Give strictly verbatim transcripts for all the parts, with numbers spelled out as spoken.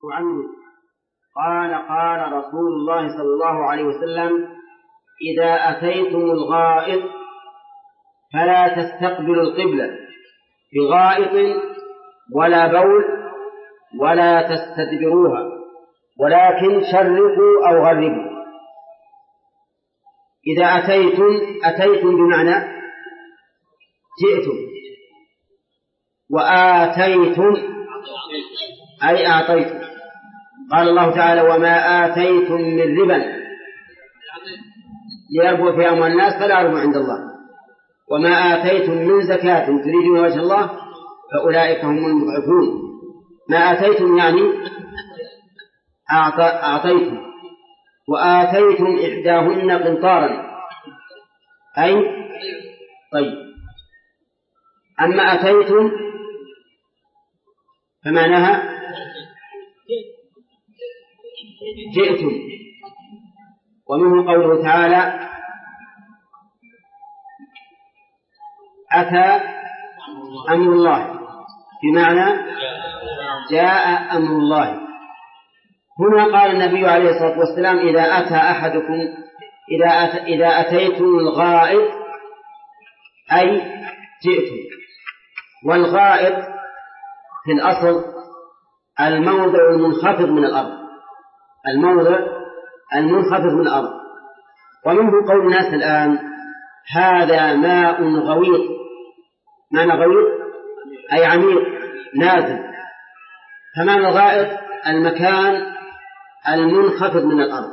عنه قال قال رسول الله صلى الله عليه وسلم: إذا أتيتم الغائط فلا تستقبلوا القبلة بغائط ولا بول ولا تستدبروها، ولكن شرقوا أو غربوا. إذا أتيتم أتيتم بمعنى جئتم، وآتيتم أي أعطيتم. قال الله تعالى: وما آتيتم من ربا ليربو في أموال الناس فلا يربو عند الله، وما آتيتم من زكاة تريدون وجه الله فأولئك هم المضعفون. ما آتيتم يعني أعطيتم، وآتيتم إحداهن قنطارا أي طيب. أما أتيتم فمعناها جئتم. ومنه قوله تعالى: أتى أمر الله، بمعنى جاء أمر الله. هنا قال النبي عليه الصلاة والسلام: إذا أتى أحدكم إذا, أت... إذا أتيتم الغائط أي جئتم. والغائط في الأصل الموضع المنخفض من الأرض، الموضع المنخفض من الأرض. ومنه قول الناس الآن: هذا ماء غويط. معنى غويط أي عميق نازل. فمعنى الغائط المكان المنخفض من الأرض.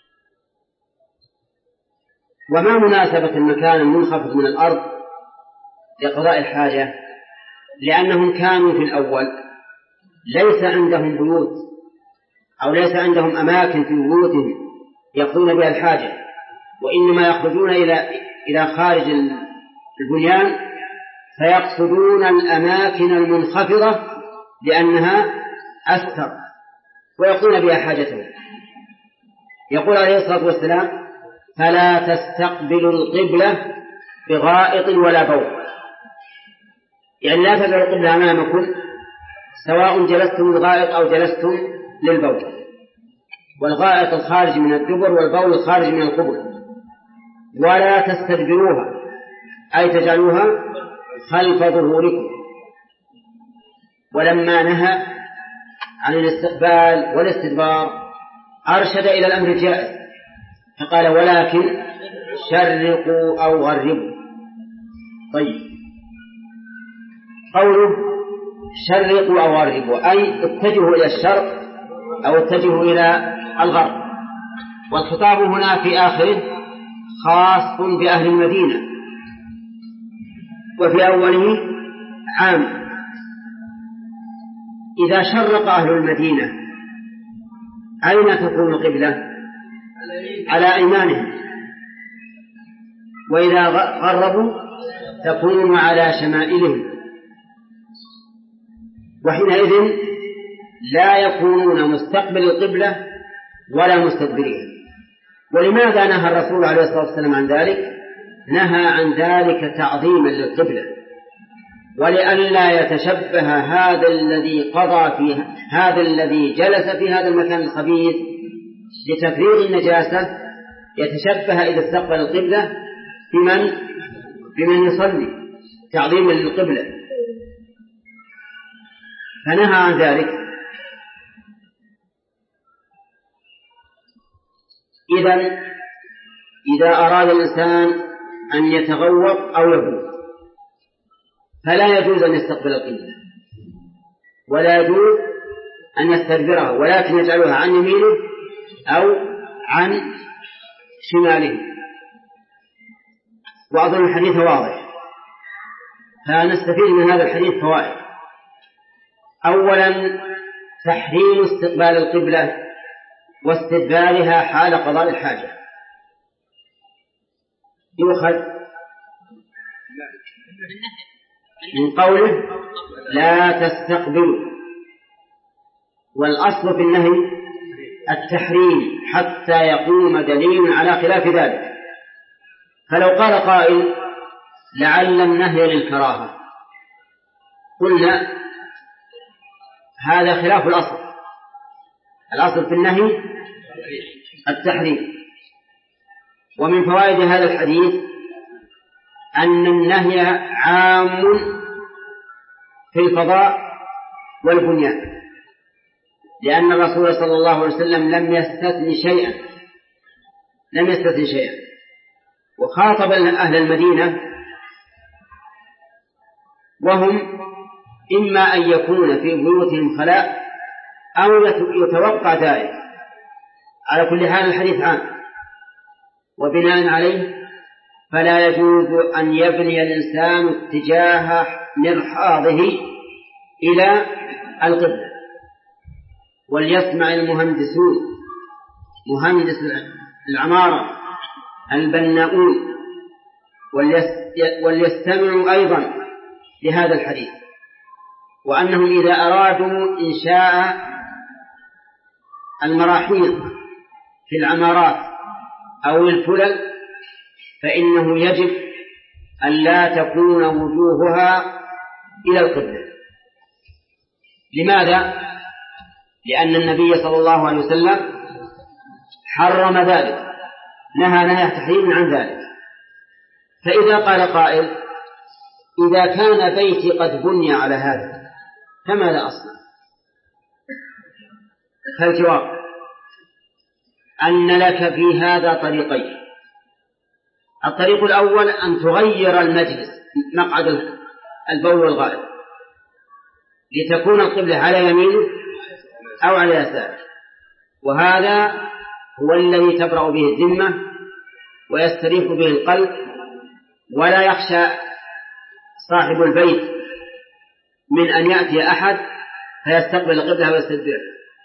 وما مناسبة المكان المنخفض من الأرض لقضاء الحاجة؟ لأنهم كانوا في الأول ليس عندهم بيوت أو ليس عندهم أماكن في بيوتهم يقضون بها الحاجة، وإنما يخرجون إلى إلى خارج البنيان فيقصدون الأماكن المنخفضة لأنها أستر ويقضون بها حاجتهم. يقول عليه الصلاة والسلام: فلا تستقبلوا القبلة بغائط ولا بول، يعني لا تدعوا القبلة أمامكم سواء جلستم للغائط أو جلستم للبول. والغائط الخارج من الدبر والبول الخارج من القبر. ولا تستدبروها أي تجعلوها خلف ظهوركم. ولما نهى عن الاستقبال والاستدبار أرشد إلى الأمر الجائز فقال: ولكن شرقوا أو غربوا. طيب، قوله شرقوا أو غربوا أي اتجهوا إلى الشرق أو اتجهوا إلى الغرب. والخطاب هنا في آخره خاص بأهل المدينة، وفي أوله عام. إذا شرق أهل المدينة أين تكون القبلة؟ على أيمانهم. وإذا غربوا تكون على شمائلهم، وحينئذ لا يكونون مستقبل القبلة ولا مستدبريها. ولماذا نهى الرسول عليه الصلاة والسلام عن ذلك؟ نهى عن ذلك تعظيما للقبلة، ولئلا يتشبه هذا الذي قضى في هذا الذي جلس في هذا المكان الخبيث لتفريغ النجاسة يتشبه إذا استقبل القبلة بمن بمن يصلي تعظيما للقبلة، فنهى عن ذلك. إذن إذا أراد الإنسان أن يتغوط أو يبول فلا يجوز أن يستقبل القبلة ولا يجوز أن يستدبرها، ولكن يجعلها عن يمينه أو عن شماله. وأظن الحديث واضح، فنستفيد من هذا الحديث فوائد. أولا تحريم استقبال القبلة واستدبارها حال قضاء الحاجة. يؤخذ من قوله لا تستقبلوا، والأصل في النهي التحريم حتى يقوم دليل على خلاف ذلك. فلو قال قائل لعل النهي للكراهة قلنا هذا خلاف الأصل، الأصل في النهي التحريم. ومن فوائد هذا الحديث أن النهي عام في الفضاء والبنيان، لأن الرسول صلى الله عليه وسلم لم يستثن شيئا لم يستثن شيئا وخاطب أهل المدينة، وهم إما أن يكون في بيوتهم خلاء أو يتوقع ذلك. على كل حال الحديث عام، وبناء عليه فلا يجوز أن يبني الإنسان اتجاه مرحاضه إلى القبلة. وليسمع المهندسون، مهندس العمارة، البناؤون، وليستمعوا أيضا لهذا الحديث، وأنهم إذا أرادوا إنشاء المراحيض في العمارات أو الفلل فإنه يجب أن لا تكون وجوهها إلى القبلة. لماذا؟ لأن النبي صلى الله عليه وسلم حرم ذلك، نهى نهي تحريم عن ذلك. فإذا قال قائل إذا كان بيتي قد بني على هذا فماذا أصنع؟ فالجواب أن لك في هذا طريقين. الطريق الأول أن تغير المجلس مقعد البول والغائط لتكون القبلة على يمينه أو على يساره، وهذا هو الذي تبرأ به الذمة ويستريح به القلب، ولا يخشى صاحب البيت من أن يأتي أحد فيستقبل القبلة ويستدبر.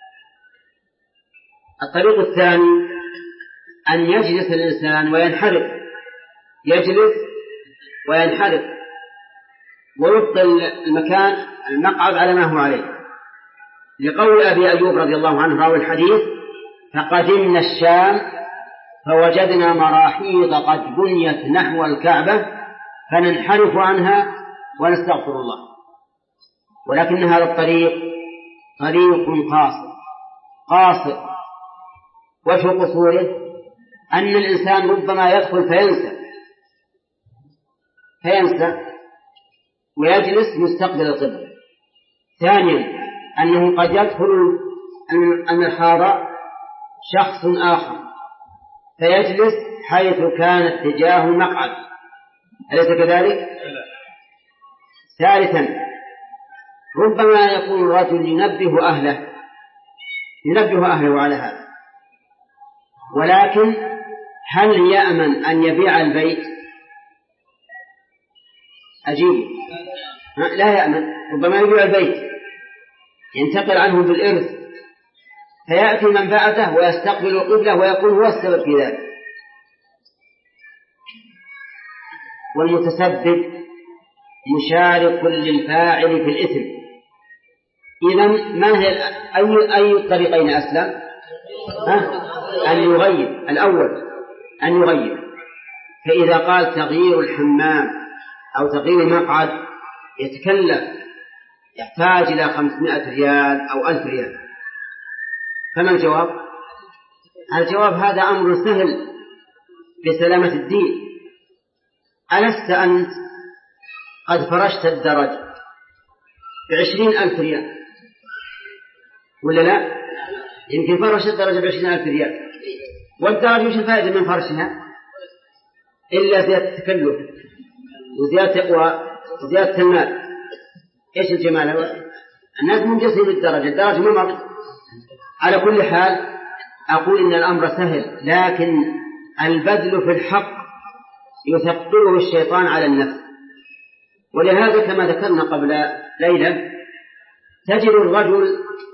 الطريق الثاني أن يجلس الإنسان وينحرف، يجلس وينحرف ويبقي المكان المقعد على ما هو عليه، لقول أبي أيوب رضي الله عنه راوي الحديث: فقدمنا الشام فوجدنا مراحيض قد بنيت نحو الكعبة فننحرف عنها ونستغفر الله. ولكن هذا الطريق طريق قاصر قاصر وجه قصوره أن الإنسان ربما يدخل فينسى فينسى ويجلس مستقبل القبلة. ثانيا أنه قد يدخل المرحاض شخص آخر فيجلس حيث كان اتجاه المقعد، أليس كذلك؟ ثالثا ربما يكون الرجل ينبه أهله ينبه أهله على هذا، ولكن هل يأمن أن يبيع البيت؟ أجيب لا يأمن. ربما يبيع البيت ينتقل عنه بالإرث فيأتي من بعده ويستقبل القبلة ويكون هو السبب في ذلك. والمتسبب مشارك للفاعل في الإثم. إذن ما هي أي أي الطريقين أسلم؟ أن يغير. الأول أن يغير، فإذا قال تغيير الحمام أو تغيير المقعد يتكلف يحتاج إلى خمسمائة ريال أو ألف ريال، فما الجواب؟ الجواب هذا أمر سهل بسلامة الدين. ألست أنت قد فرشت الدرج بعشرين ألف ريال ولا لا؟ يمكن فرش الدرجة بعشرين ألف ريال، والدرجة مش الفائدة من فرشها إلا زيادة التكلف وزيادة وزيادة المال. إيش الجمال؟ الناس منجسين بالدرجة، الدرجة ما مرض. على كل حال أقول إن الأمر سهل، لكن البذل في الحق يثقله الشيطان على النفس. ولهذا كما ذكرنا قبل ليلة تجد الرجل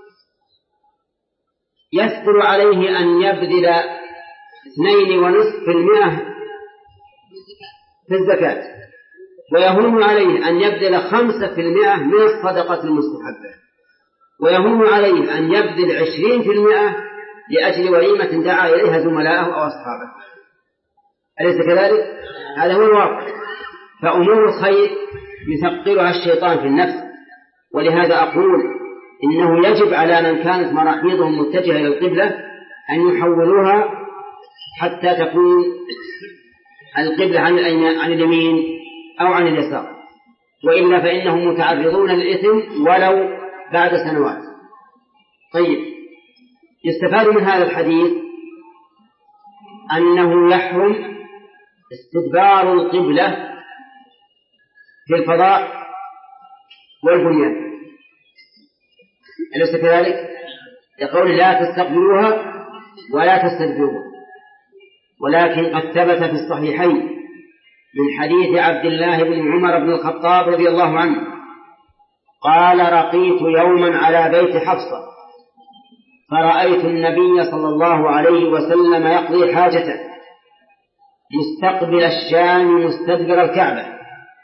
يثقل عليه أن يبذل اثنين ونصف في المئة في الزكاة، ويهون عليه أن يبذل خمسة في المئة من الصدقة المستحبة، ويهون عليه أن يبذل عشرين في المئة لأجل وليمة دعا إليها زملاءه أو أصحابه. أليس كذلك؟ هذا هو الواقع. فأمور الخير يثقلها الشيطان في النفس. ولهذا أقول إنه يجب على من كانت مراحيضهم متجهة إلى القبلة أن يحولوها حتى تكون القبلة عن عن اليمين أو عن اليسار، وإلا فإنهم متعرضون للإثم ولو بعد سنوات. طيب، يستفاد من هذا الحديث أنه يحرم استدبار القبلة في الفضاء والبنيان، أليس كذلك؟ يقول لا تستقبلوها ولا تستدبروها. ولكن قد ثبت في الصحيحين من حديث عبد الله بن عمر بن الخطاب رضي الله عنه قال: رقيت يوما على بيت حفصة فرأيت النبي صلى الله عليه وسلم يقضي حاجته مستقبل الشام مستدبر الكعبة.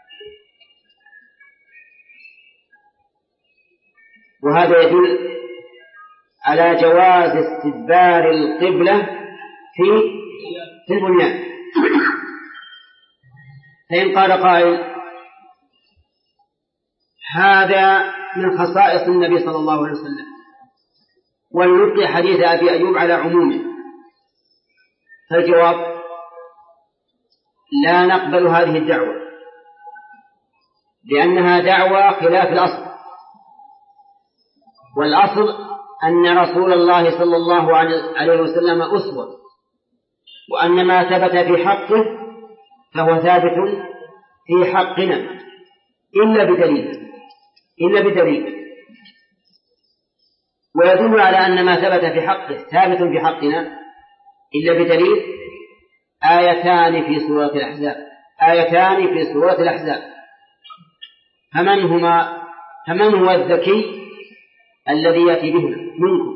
وهذا يدل على جواز استدبار القبلة في في البنيان. فإن قال قائل: هذا من خصائص النبي صلى الله عليه وسلم، ولنبقي حديث أبي أيوب على عمومه، فالجواب: لا نقبل هذه الدعوة، لأنها دعوة خلاف الأصل. والأصل أن رسول الله صلى الله عليه وسلم أسوة، وأن ما ثبت في حقه فهو ثابت في حقنا إلا بدليل إلا بدليل ويدل على أن ما ثبت في حقه ثابت في حقنا إلا بدليل آيتان في سورة الأحزاب آيتان في سورة الأحزاب فمن هما فمن هو الذكي الذي يأتي بهما منكم؟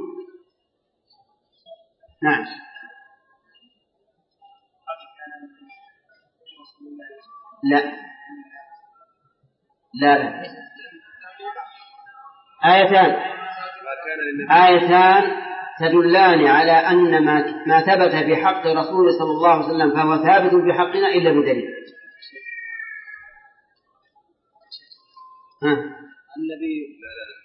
نعم. لا لا لا آيتان آيتان تدلان على أن ما, ما ثبت في حق رسول صلى الله عليه وسلم فهو ثابت في حقنا إلا بدليل. ها النبي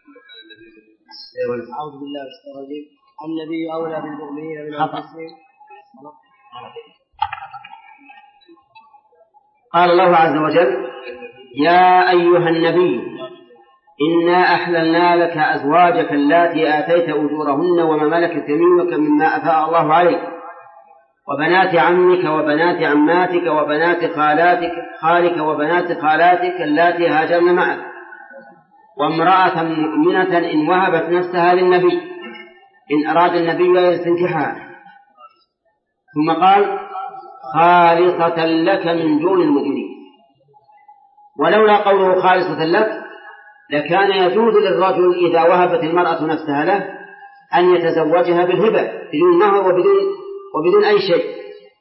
أعوذ بالله من الشيطان الرجيم. النبي أولى بالمؤمنين من أنفسهم. قال الله عز وجل: يا أيها النبي إنا أحللنا لك أزواجك اللاتي آتيت أجورهن وما ملكت يمينك مما أفاء الله عليك وبنات عمك وبنات عماتك وبنات خالاتك خالك وبنات خالاتك اللاتي هاجرن معك وامرأة مؤمنة إن وهبت نفسها للنبي إن أراد النبي يستنكحها. ثم قال: خالصة لك من دون المؤمنين. ولولا قوله خالصة لك لكان يجوز للرجل إذا وهبت المرأة نفسها له أن يتزوجها بالهبة بدون مهر وبدون, وبدون أي شيء.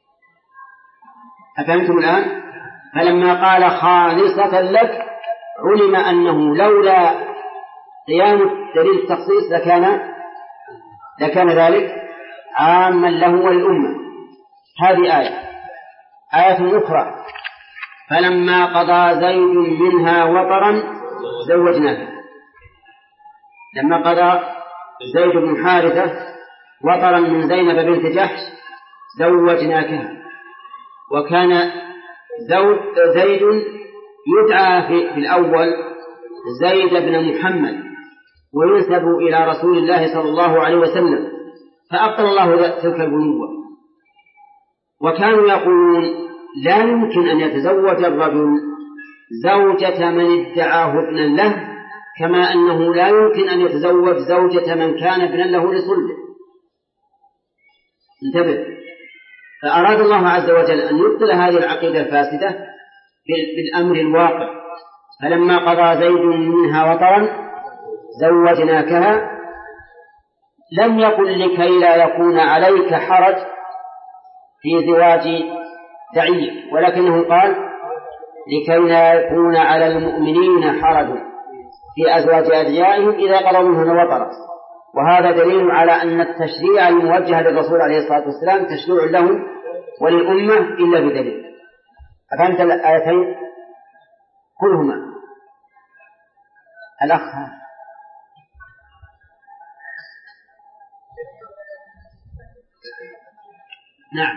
أفهمتم الآن؟ فلما قال خالصة لك علم أنه لولا قيام دليل التخصيص لكان لكان ذلك عاما له وللأمة. هذه آية. آية أخرى: فلما قضى زيد منها وطرا زوجناها. لما قضى زيد بن حارثة وطرا من زينب بنت جحش زوجناكها. وكان زيد يدعى في الأول زيد بن محمد وينسب إلى رسول الله صلى الله عليه وسلم، فأبطل الله تلك البنوة. وكانوا يقولون لا يمكن أن يتزوج الرجل زوجة من ادعاه ابنا له كما أنه لا يمكن أن يتزوج زوجة من كان ابنا له لصلبه. انتبه. فأراد الله عز وجل أن يبطل هذه العقيدة الفاسدة بالأمر الواقع. فلما قضى زيد منها وطرا زوجناكها لم يقل لكي لا يكون عليك حرج في زواج دعيك، ولكنه قال لكي لا يكون على المؤمنين حرج في أزواج أدعيائهم إذا قضوا منهن وطرا. وهذا دليل على أن التشريع الموجه للرسول عليه الصلاة والسلام تشريع لهم وللأمة إلا بدليل. أفهمت الآيتين كلهما؟ الأخ نعم.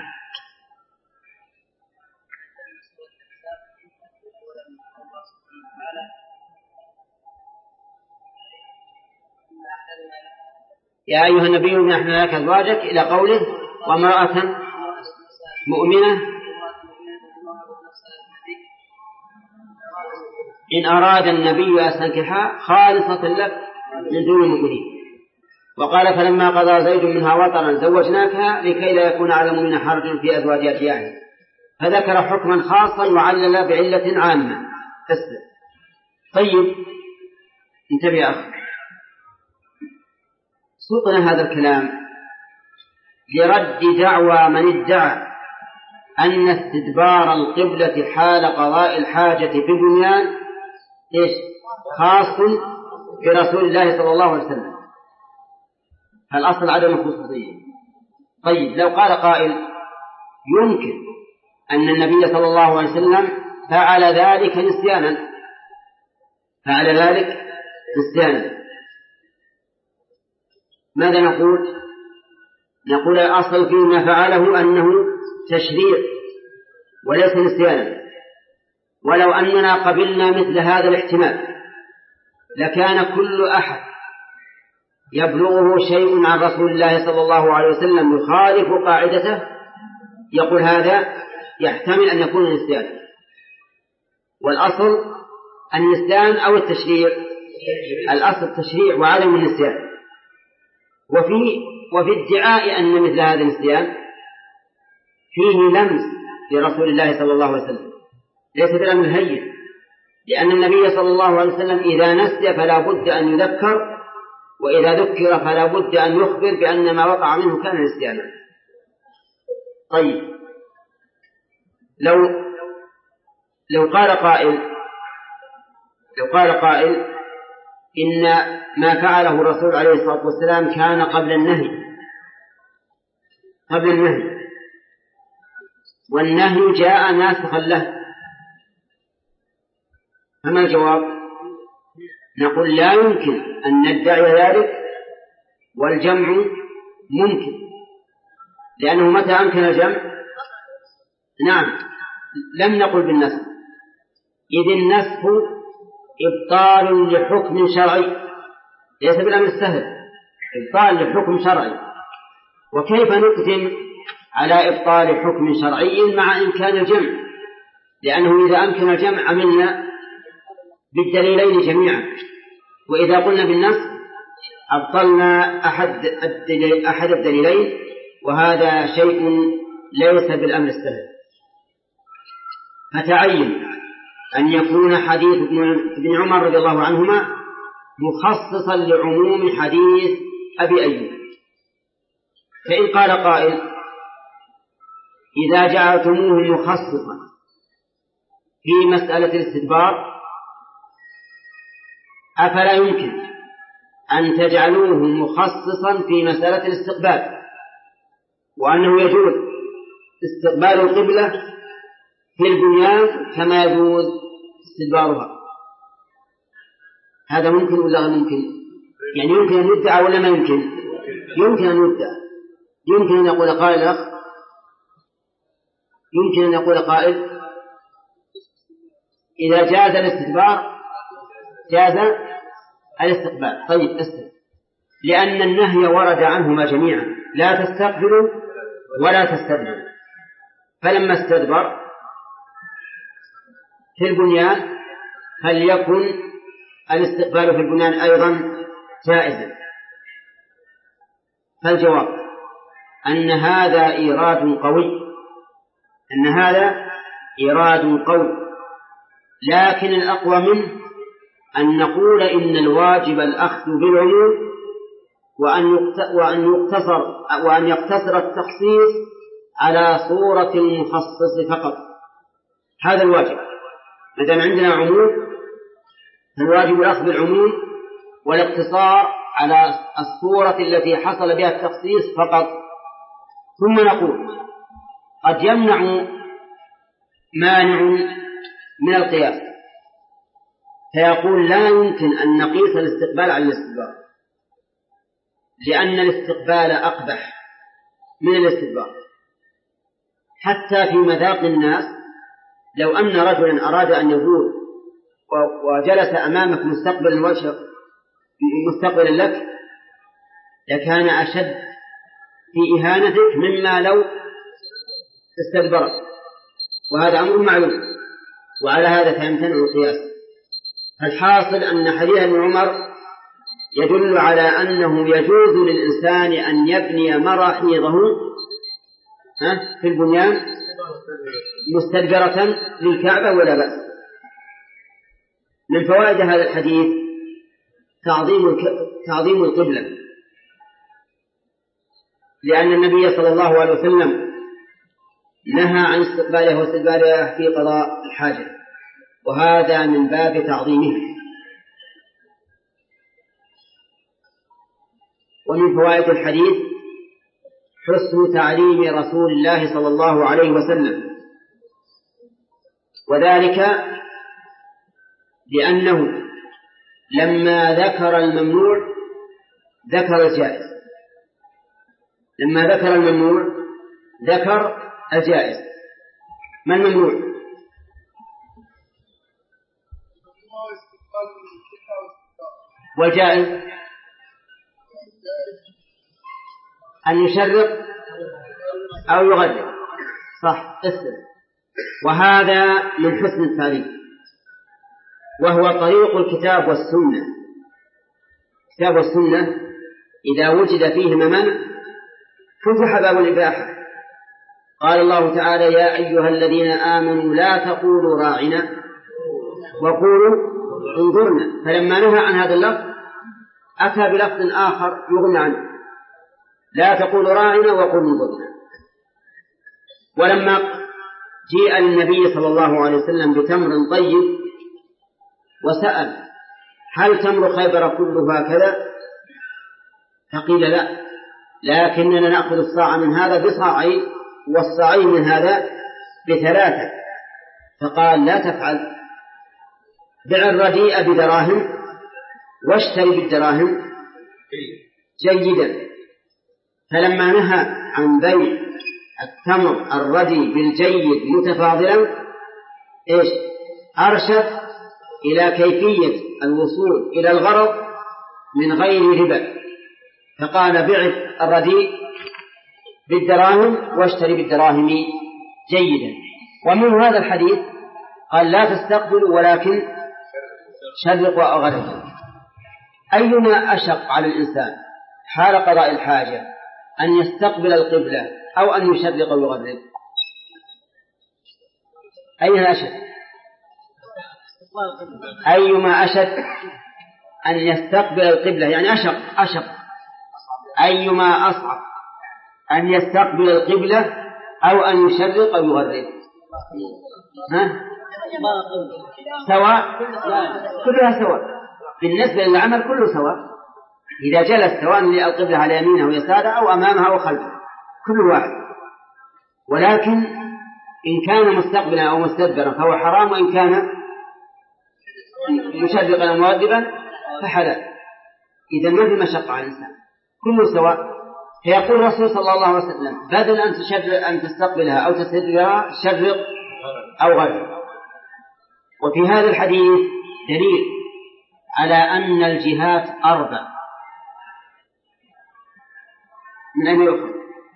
يا أيها النبي إن أحللنا لك أزواجك إلى قوله وامرأة مؤمنة إن أراد النبي أن يستنكحها خالصة لك من دون المؤمنين. وقال فلما قضى زيد منها وطرا زوجناكها لكي لا يكون على المؤمنين حرج في أزواج أدعيائهم. فذكر حكما خاصا وعلل بعلة عامة. اسمع. طيب انتبه يا أخي، سوقنا هذا الكلام لرد دعوى من ادعى أن استدبار القبلة حال قضاء الحاجة في البنيان إيش خاص برسول الله صلى الله عليه وسلم. الأصل عدم الخصوصية. طيب لو قال قائل يمكن أن النبي صلى الله عليه وسلم فعل ذلك نسيانا فعل ذلك نسيانا ماذا نقول؟ نقول الأصل فيما فعله أنه تشريع وليس نسيانا. ولو أننا قبلنا مثل هذا الاحتمال لكان كل أحد يبلغه شيء عن رسول الله صلى الله عليه وسلم يخالف قاعدته يقول هذا يحتمل أن يكون نسيانا. والأصل النسيان أو التشريع؟ الأصل التشريع وعدم النسيان. وفي وفي ادعاء أن مثل هذا النسيان فيه لمس لرسول الله صلى الله عليه وسلم ليس بالأمر الهين، لأن النبي صلى الله عليه وسلم إذا نسي فلا بد أن يذكر، وإذا ذكر فلا بد أن يخبر بأن ما وقع منه كان نسيانا. طيب لو لو قال قائل لو قال قائل إن ما فعله الرسول عليه الصلاة والسلام كان قبل النهي قبل النهي والنهي جاء ناسخا له، فما الجواب؟ نقول لا يمكن أن ندعي ذلك والجمع ممكن، لأنه متى أمكن الجمع؟ نعم لم نقل بالنسخ، إذ النسخ إبطال لحكم شرعي ليس بالأمر السهل، إبطال لحكم شرعي. وكيف نقدم على إبطال حكم شرعي مع إمكان الجمع؟ لأنه إذا أمكن الجمع عملنا بالدليلين جميعا، وإذا قلنا بالنص أبطلنا أحد أحد الدليلين، وهذا شيء ليس بالأمر السهل. فتعين أن يكون حديث ابن عمر رضي الله عنهما مخصصا لعموم حديث أبي أيوب. فإن قال قائل إذا جعلتموه مخصصا في مسألة الاستدبار أفلا يمكن أن تجعلوه مخصصا في مسألة الاستقبال، وأنه يجوز استقبال القبلة في البنيان كما يجوز استدبارها؟ هذا ممكن ولا غير ممكن؟ يعني يمكن أن يدعى ولا ما يمكن؟ يمكن أن يدعى. يمكن أن يقول قائل أخ يمكن أن يقول قائل إذا جاز الاستدبار جاز الاستقبال. طيب استقبال، لأن النهي ورد عنهما جميعا لا تستقبلوا ولا تستدبروا، فلما استدبر في البنيان فليكن الاستقبال في البنيان أيضا جائزا. فالجواب أن هذا إيراد قوي أن هذا إيراد قوي لكن الأقوى منه أن نقول إن الواجب الأخذ بالعموم وأن يقتصر وأن يقتصر التخصيص على صورة المخصص فقط. هذا الواجب. مثلا عندنا عموم فالواجب الأخذ بالعموم والاقتصار على الصورة التي حصل بها التخصيص فقط. ثم نقول قد يمنع مانع من القياس فيقول لا يمكن أن نقيس الاستقبال على الاستدبار، لأن الاستقبال أقبح من الاستدبار. حتى في مذاق الناس لو أن رجلا أراد أن يقول وجلس أمامك مستقبل الوجه مستقبلا لك لكان أشد في إهانتك مما لو استدبرك، وهذا أمر معلوم، وعلى هذا فيمتنع القياس. الحاصل أن حديث ابن عمر يدل على أنه يجوز للإنسان أن يبني مراحيضه في البنيان مستدبرة للكعبة ولا بأس. من فوائد هذا الحديث تعظيم تعظيم القبلة، لأن النبي صلى الله عليه وسلم نهى عن استقبالها واستدبارها في قضاء الحاجة، وهذا من باب تعظيمه. ومن فوائد الحديث حسن تعليم رسول الله صلى الله عليه وسلم، وذلك لأنه لما ذكر الممنوع ذكر الجائز، لما ذكر الممنوع ذكر الجائز. ما الممنوع؟ والجائز أن يشرق أو يغرب، صح اسم. وهذا من حسن التعليم، وهو طريق الكتاب والسنة. الكتاب والسنة إذا وجد فيهما منع فتح باب الإباحة. قال الله تعالى: يا أيها الذين آمنوا لا تقولوا راعنا وقولوا انظرنا. فلما نهى عن هذا اللفظ أتى بلفظ آخر يغنى عنه: لا تقولوا راعنا وقولوا انظرنا. ولما جيء للنبي صلى الله عليه وسلم بتمر طيب وسأل: هل تمر خيبر كلها كذا؟ فقيل: لا، لكننا نأخذ الصاع من هذا بصاعين والصاعين من هذا بثلاثة. فقال: لا تفعل، بع الرديء بدراهم واشتري بالدراهم جيدا. فلما نهى عن بيع التمر الردي بالجيد متفاضلا إيش؟ أرشد إلى كيفية الوصول إلى الغرض من غير ربا، فقال: بع الرديء بالدراهم واشتري بالدراهم جيدا. ومن هذا الحديث قال: لا تستقبلوا ولكن شرقوا أو غربوا. أيما أشق على الإنسان حال قضاء الحاجة، أن يستقبل القبلة أو أن يشرق أو يغرب؟ أيها أشد؟ أيما أشد أن يستقبل القبلة، يعني أشق أشق أيما أصعب أن يستقبل القبلة أو أن يشرق أو يغرب؟ ها؟ سواء، كلها سواء بالنسبة للعمل، كله سواء. إذا جلس سواء القبلة على يمينه ويساره أو أمامها أو خلفه كل واحد. ولكن إن كان مستقبلا أو مستدبرا فهو حرام، وإن كان مشرقا أو مغربا فحلال. إذا ما في مشقة على الإنسان، كله سواء. فيقول الرسول صلى الله عليه وسلم: بدل أن تشرق أن تستقبلها أو تستدبرها شرق أو غرب. وفي هذا الحديث دليل على أن الجهات أربع. من أين يؤخذ؟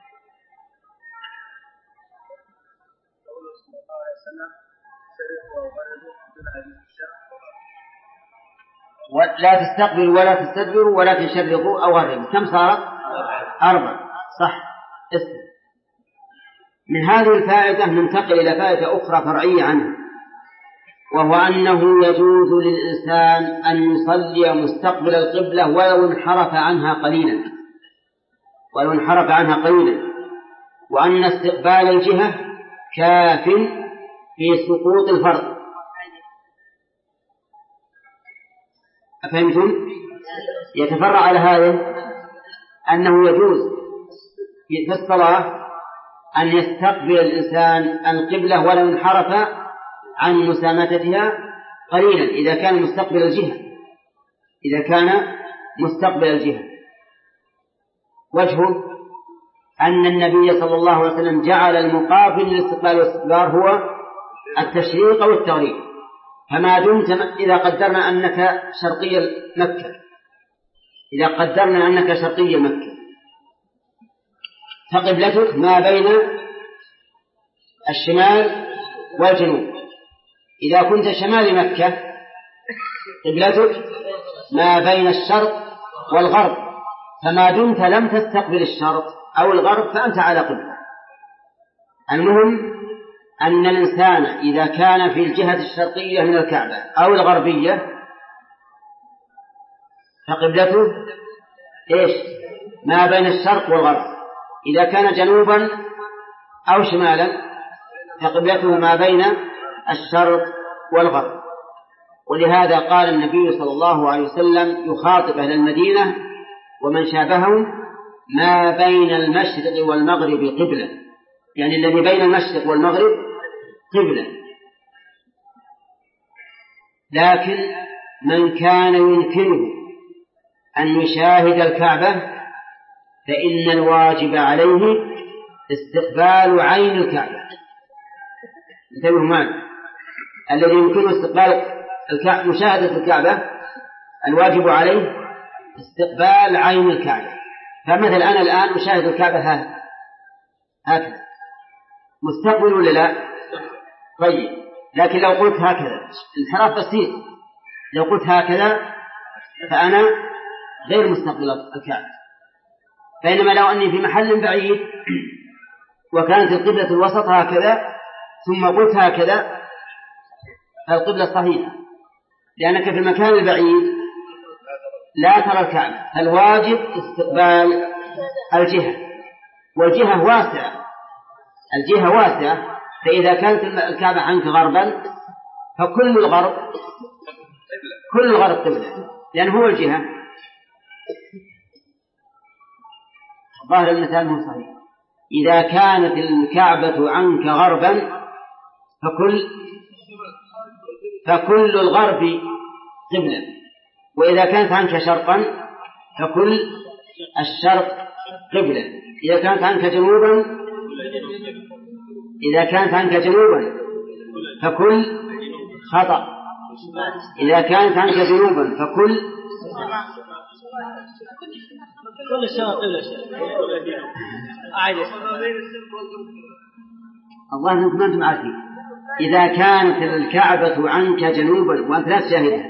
لا تستقبلوا ولا تستدبروا ولا تشرقوا أو غربوا. كم صارت؟ أربع، صح. اسم. من هذه الفائدة ننتقل إلى فائدة أخرى فرعية عنها، وهو أنه يجوز للإنسان أن يصلي مستقبل القبلة ولو انحرف عنها قليلا ولو انحرف عنها قليلا وأن استقبال الجهة كاف في سقوط الفرض. أفهمتم؟ يتفرع على هذا أنه يجوز في الصلاة أن يستقبل الإنسان القبلة ولو انحرف عن مسامتها قليلا إذا كان مستقبل الجهة إذا كان مستقبل الجهة. وجهه أن النبي صلى الله عليه وسلم جعل المقابل للاستقبال والاستدبار هو التشريق أو التغريب. فما دمت إذا قدرنا أنك شرقي مكة إذا قدرنا أنك شرقي مكة فقبلتك ما بين الشمال والجنوب. إذا كنت شمال مكة قبلتك ما بين الشرق والغرب، فما دمت لم تستقبل الشرق أو الغرب فأنت على قبلة. المهم أن الإنسان إذا كان في الجهة الشرقية من الكعبة أو الغربية فقبلته إيش؟ ما بين الشرق والغرب. إذا كان جنوبا أو شمالا فقبلته ما بين الشرق والغرب. ولهذا قال النبي صلى الله عليه وسلم يخاطب أهل المدينة ومن شابههم ما بين المشرق والمغرب قبلة، يعني الذي بين المشرق والمغرب قبلة. لكن من كان يمكنه أن يشاهد الكعبة فإن الواجب عليه استقبال عين الكعبة. انتبهوا معي، الذي يمكنه استقبال الكعبة مشاهدة الكعبة الواجب عليه استقبال عين الكعبة. فمثلا أنا الآن أشاهد الكعبة هكذا مستقبل ولا لا؟ طيب، لكن لو قلت هكذا انحراف بسيط، لو قلت هكذا فأنا غير مستقبل الكعبة. بينما لو أني في محل بعيد وكانت القبلة الوسط هكذا ثم قلت هكذا فالقبلة صحيحة، لأنك في المكان البعيد لا ترى الكعبة، فالواجب استقبال الجهة، والجهة واسعة الجهة واسعة فإذا كانت الكعبة عنك غربا فكل الغرب كل الغرب قبلة، لأنه هو الجهة. ظاهر المثال مو صحيح. إذا كانت الكعبة عنك غربا فكل فكل الغرب قبلة، وإذا كانت عنك شرقا فكل الشرق قبلة، إذا كانت عنك جنوبا إذا كانت عنك جنوبا فكل خطأ، إذا كانت عنك جنوبا فكل كل الشمال قبلة. الله أنكم ما أنتم عارفين. إذا كانت الكعبة عنك جنوبا وأنت لا تشاهدها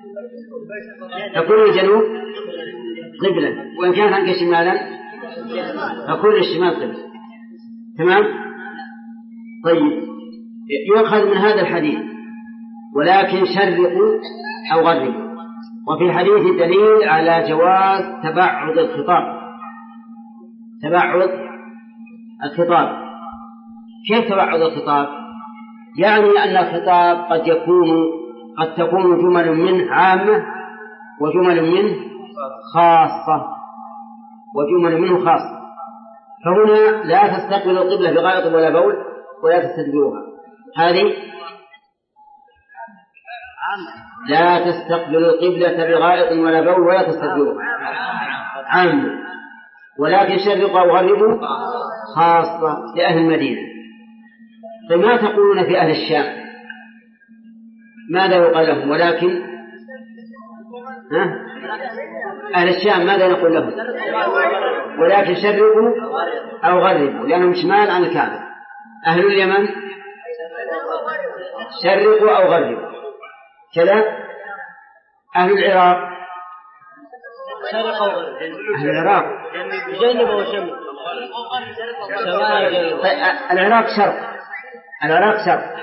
فكل الجنوب قبلة، وإن كانت عنك شمالا فكل الشمال قبلة. تمام؟ طيب، يؤخذ من هذا الحديث ولكن شرقوا أو غربوا. وفي الحديث دليل على جواز تبعد الخطاب. تبعد الخطاب كيف تبعد الخطاب؟ يعني أن الخطاب قد يكون قد تكون جمل منه عامة وجمل منه خاصة وجمل منه خاصة. فهنا لا تستقبل القبلة بغائط ولا بول ولا تستدبرها، هذه لا تستقبل القبلة بغائط ولا بول ولا تستدبرها عامة، ولكن شرقوا أو غربوا خاصة لأهل المدينة. فما تقولون في أهل الشام؟ ماذا يقال لهم؟ ولكن ها؟ أهل الشام ماذا نقول لهم؟ ولكن شرقوا أو غربوا لأنهم شمال عن الكعبة. أهل اليمن شرقوا أو غربوا كذا. أهل العراق أهل العراق جنبوا وشمل. العراق شرق العراق شرق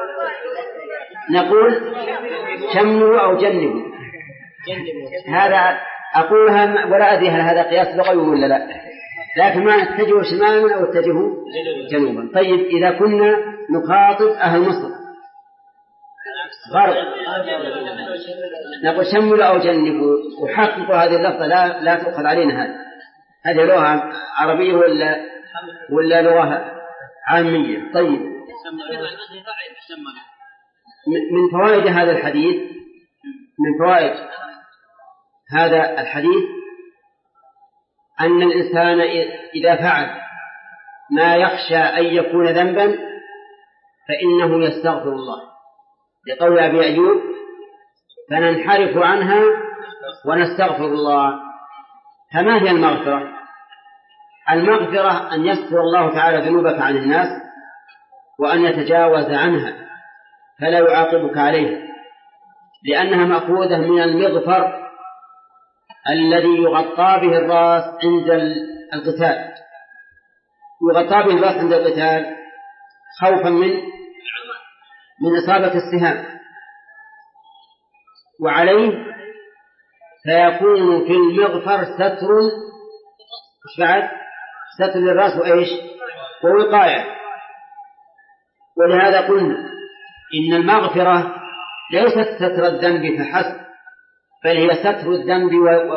نقول شملوا أو جنبوا. هذا أقولها ولا أدري هل هذا قياس لغوي ولا لا، لكن ما نتجه شمالا أو نتجه جنوبا. طيب، إذا كنا نخاطب أهل مصر غرب نقول شملوا أو جنبوا، وحققوا هذه اللفظة لا لا تأخذ علينا. هذه هذه لغة عربية ولا ولا لغة عامية؟ طيب، من فوائد هذا الحديث من فوائد هذا الحديث أن الإنسان إذا فعل ما يخشى أن يكون ذنبا فإنه يستغفر الله، لقول أبي أيوب: فننحرف عنها ونستغفر الله. فما هي المغفرة؟ المغفرة أن يستر الله تعالى ذنوبك عن الناس وأن يتجاوز عنها فلا يعاقبك عليها، لأنها مأخوذة من المغفر الذي يغطى به الرأس عند القتال. يغطى به الرأس عند القتال خوفا من من إصابة السهام، وعليه فيكون في المغفر ستر بعد ستر للرأس وإيش ووقاية. ولهذا قلنا إن المغفرة ليست ستر الذنب فحسب، بل هي ستر الذنب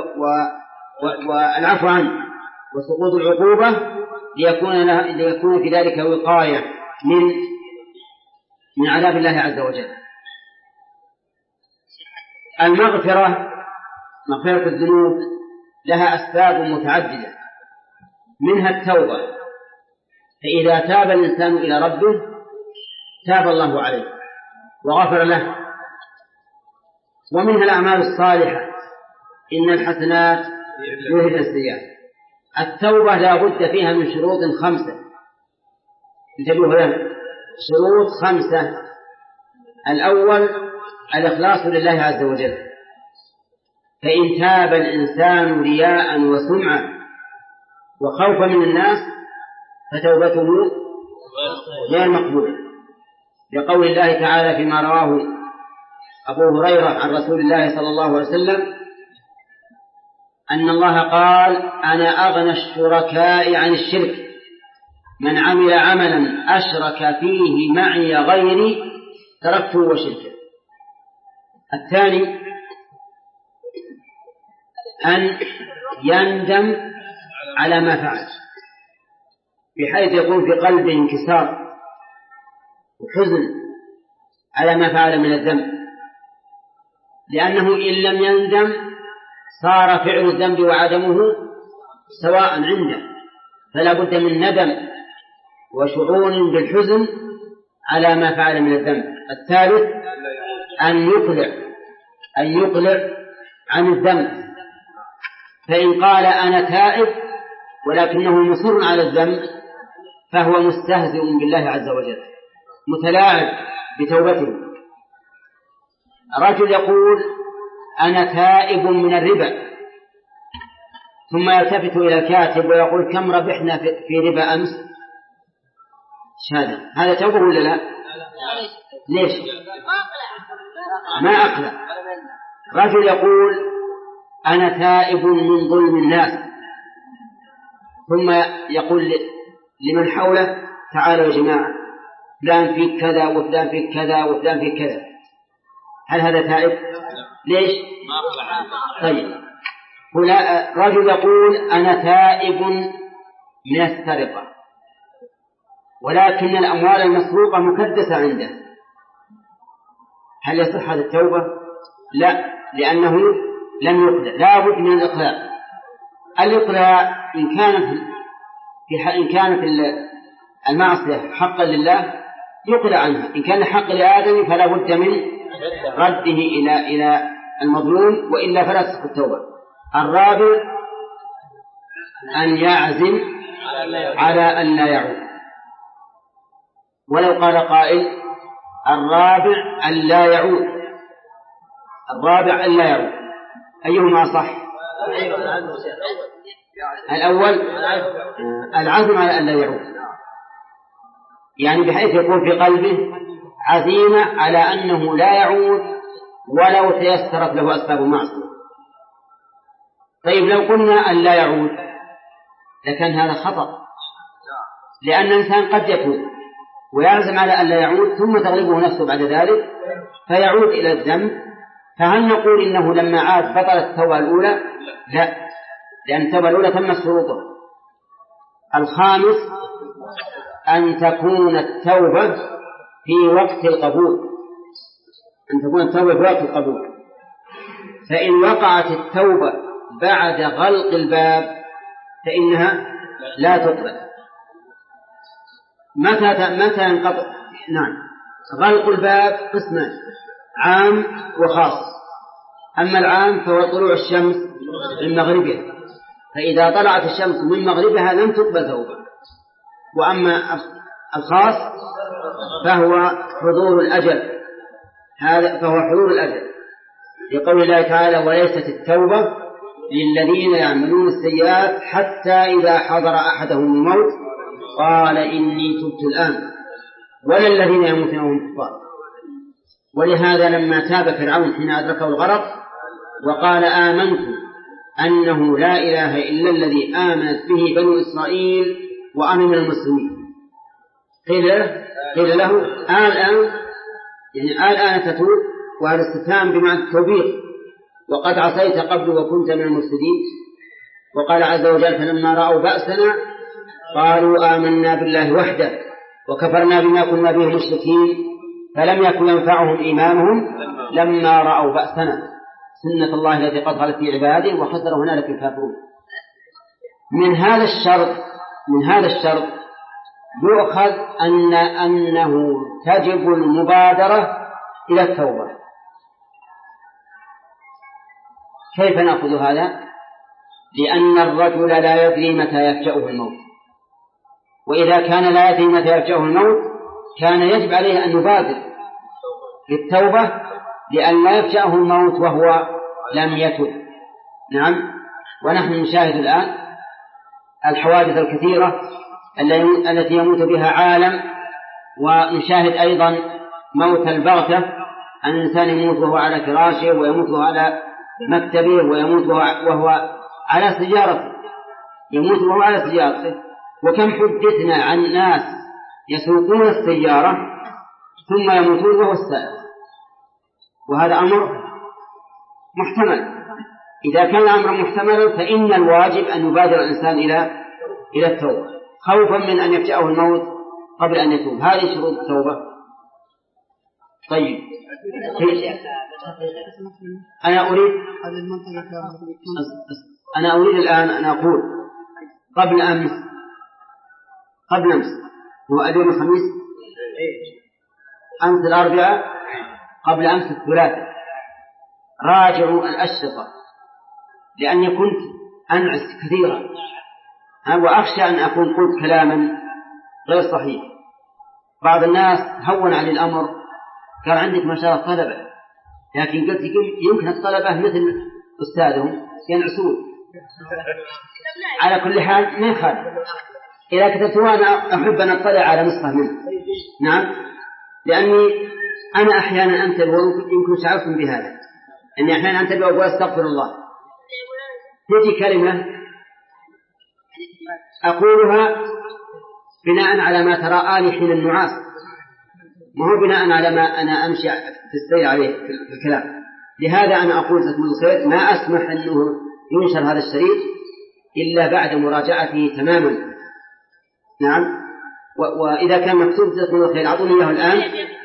والعفو عنه وسقوط العقوبة، ليكون, ليكون في ذلك وقاية من من عذاب الله عز وجل. المغفرة مغفرة الذنوب لها أسباب متعددة، منها التوبة، فإذا تاب الإنسان إلى ربه تاب الله عليه وغفر له. ومنها الأعمال الصالحة، إن الحسنات يذهبن السيئات. التوبة لا بد فيها من شروط خمسة، انتبهوا لها، شروط خمسة. الأول الإخلاص لله عز وجل، فإن تاب الإنسان رياء وسمعة وخوفا من الناس فتوبته غير مقبولة، لقول الله تعالى فيما رواه أبو هريرة عن رسول الله صلى الله عليه وسلم أن الله قال: أنا أغنى الشركاء عن الشرك، من عمل عملا أشرك فيه معي غيري تركته وشركه. الثاني أن يندم على ما فعل، بحيث يكون في قلبه انكسار وحزن على ما فعل من الذنب، لأنه إن لم يندم صار فعل الذنب وعدمه سواء عنده، فلا بد من ندم وشعور بالحزن على ما فعل من الذنب. الثالث أن يقلع أن يقلع عن الذنب، فإن قال أنا تائب ولكنه مصر على الذنب فهو مستهزئ بالله عز وجل متلاعب بتوبته. رجل يقول أنا تائب من الربا، ثم يلتفت إلى الكاتب ويقول كم ربحنا في ربا أمس؟ هذا هذا توبة ولا لا؟ ليش ما أقلع؟ رجل يقول أنا تائب من ظلم الناس، ثم يقول لمن حوله تعالوا يا جماعة فلان فيك كذا وفلان فيك كذا وفلان فيك كذا، هل هذا تائب؟ ليش؟ طيب، رجل يقول أنا تائب من السرقة ولكن الأموال المسروقة مكدسة عنده، هل يصح هذه التوبة؟ لا، لأنه لم يقلع، لا بد من الإقلاع. الإقلاع إن كانت في إن كانت المعصية حقا لله يقلع عنها، إن كان حق لآدم فلا بد من رده إلى إلى المظلوم، وإلا فلا تصح التوبة. الرابع أن يعزم على أن لا يعود، ولو قال قائل الرابع أن لا يعود، الرابع أن لا يعود، أيهما صح؟ الأول العزم على أن لا يعود، يعني بحيث يكون في قلبه عزيمة على أنه لا يعود ولو تيسرت له أسباب المعصية. طيب لو قلنا أن لا يعود لكن هذا خطأ، لأن الإنسان قد يتوب ويعزم على أن لا يعود ثم تغلبه نفسه بعد ذلك فيعود إلى الذنب، فهل نقول إنه لما عاد بطلت التوبة الأولى؟ لا، لأن التوبة الأولى تمت شروطها. الخامس أن تكون التوبة في وقت القبول، أن تكون التوبة في وقت القبول، فإن وقعت التوبة بعد غلق الباب فإنها لا تقبل، متى متى ينقطع؟ نعم، غلق الباب قسمان، عام وخاص. أما العام فهو طلوع الشمس من مغربها، فإذا طلعت الشمس من مغربها لم تقبل توبة. وأما الخاص فهو حضور الأجل، هذا فهو حضور الأجل، لقول الله تعالى: وليست التوبة للذين يعملون السيئات حتى إذا حضر أحدهم الموت قال إني تبت الآن، ولا الذين يموتون وهم كفار. ولهذا لما تاب فرعون حين أدركه الغرق وقال: آمنت أنه لا إله إلا الذي آمنت به بنو إسرائيل وأنا من المسلمين، قيل له, قيل له آل آن، يعني آل آن تتوب، وهذا استفهام بمعنى التوبيخ، وقد عصيت قبل وكنت من المفسدين. وقال عز وجل: فلما رأوا بأسنا قالوا آمنا بالله وحده وكفرنا بما كنا به مشركين فلم يكن ينفعهم إيمانهم لما رأوا بأسنا سنة الله التي قد خلت في عباده وخسر هنالك الكافرون. من هذا الشرط من هذا الشرط يؤخذ أن أنه تجب المبادرة إلى التوبة. كيف نأخذ هذا؟ لأن الرجل لا يدري متى يفجأه الموت، وإذا كان لا يدري متى يفجأه الموت كان يجب عليه أن يبادر للتوبة لأن لا يفجأه الموت وهو لم يتب. نعم. ونحن نشاهد الآن الحوادث الكثيرة التي يموت بها عالم، ونشاهد أيضا موت البغتة، أن الإنسان يموت وهو على فراشه، ويموت وهو على مكتبه، ويموت وهو على سيارته يموت وهو على سيارته. وكم حدثنا عن ناس يسوقون السيارة ثم يموتون وهو السائق، وهذا أمر محتمل. إذا كان الأمر محتملا فإن الواجب أن يبادر الإنسان إلى إلى التوبة خوفا من أن يفجأه الموت قبل أن يتوب. هذه شروط التوبة. طيب، أنا أريد أنا أريد الآن أن أقول قبل أمس قبل أمس هو اليوم الخميس، أمس الأربعاء، قبل أمس الثلاثاء، راجعوا الأشرطة، لأني كنت أنعس كثيرا وأخشى أن أكون قلت كلاما غير صحيح. بعض الناس هون على الأمر، كان عندك ما شاء الله طلبة، لكن قلت يمكن الطلبة مثل أستاذهم ينعسون. على كل حال ما يخالف، إذا كتبتوا أنا أحب أن أطلع على نسخة منه. نعم، لأني أنا أحيانا أنتبه، ويمكن شعرتم بهذا، أني أحيانا أنتبه وأقول أستغفر الله، تجي كلمة أقولها بناء بناء على ما تراءاني حين النعاس، ما هو بناء على ما أنا أمشي في السير عليه في الكلام. لهذا أنا أقول جزاكم الله خير، ما أسمح أنه ينشر هذا الشريط إلا بعد مراجعته تماما. نعم، وإذا كان مكتوب جزاكم الله خير أعطوني إياه الآن.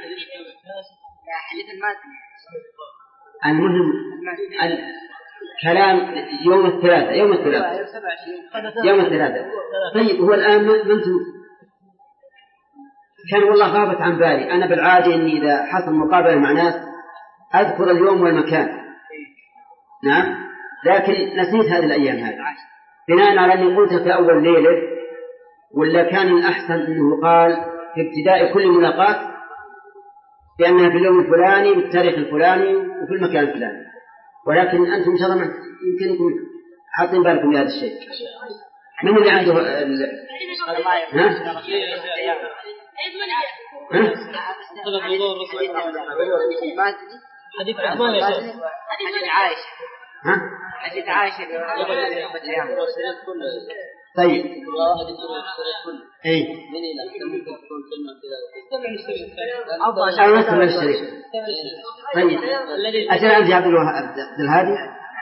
المهم الكلام يوم الثلاثاء يوم الثلاثاء يوم الثلاثاء طيب، هو الآن ما أنتم كان والله غابت عن بالي. أنا بالعادة إني إذا حصل مقابلة مع ناس أذكر اليوم والمكان. نعم، لكن نسيت هذه الأيام هذه بناء على أني قلت في أول ليلة، ولا كان الأحسن أنه قال في ابتداء كل ملاقاة بأنها في اليوم الفلاني بالتاريخ الفلاني وفي المكان الفلاني. ولكن أنتم إن شاء الله يمكنكم حاطين بالكم بهذا الشيء. من اللي عنده ال... ها؟ حديث عثمان يا شيخ، حديث عائشة، ها؟ حديث عائشة. طيب، اي أو نستمع الشريف. طيب، أجل أنت عبد الهادي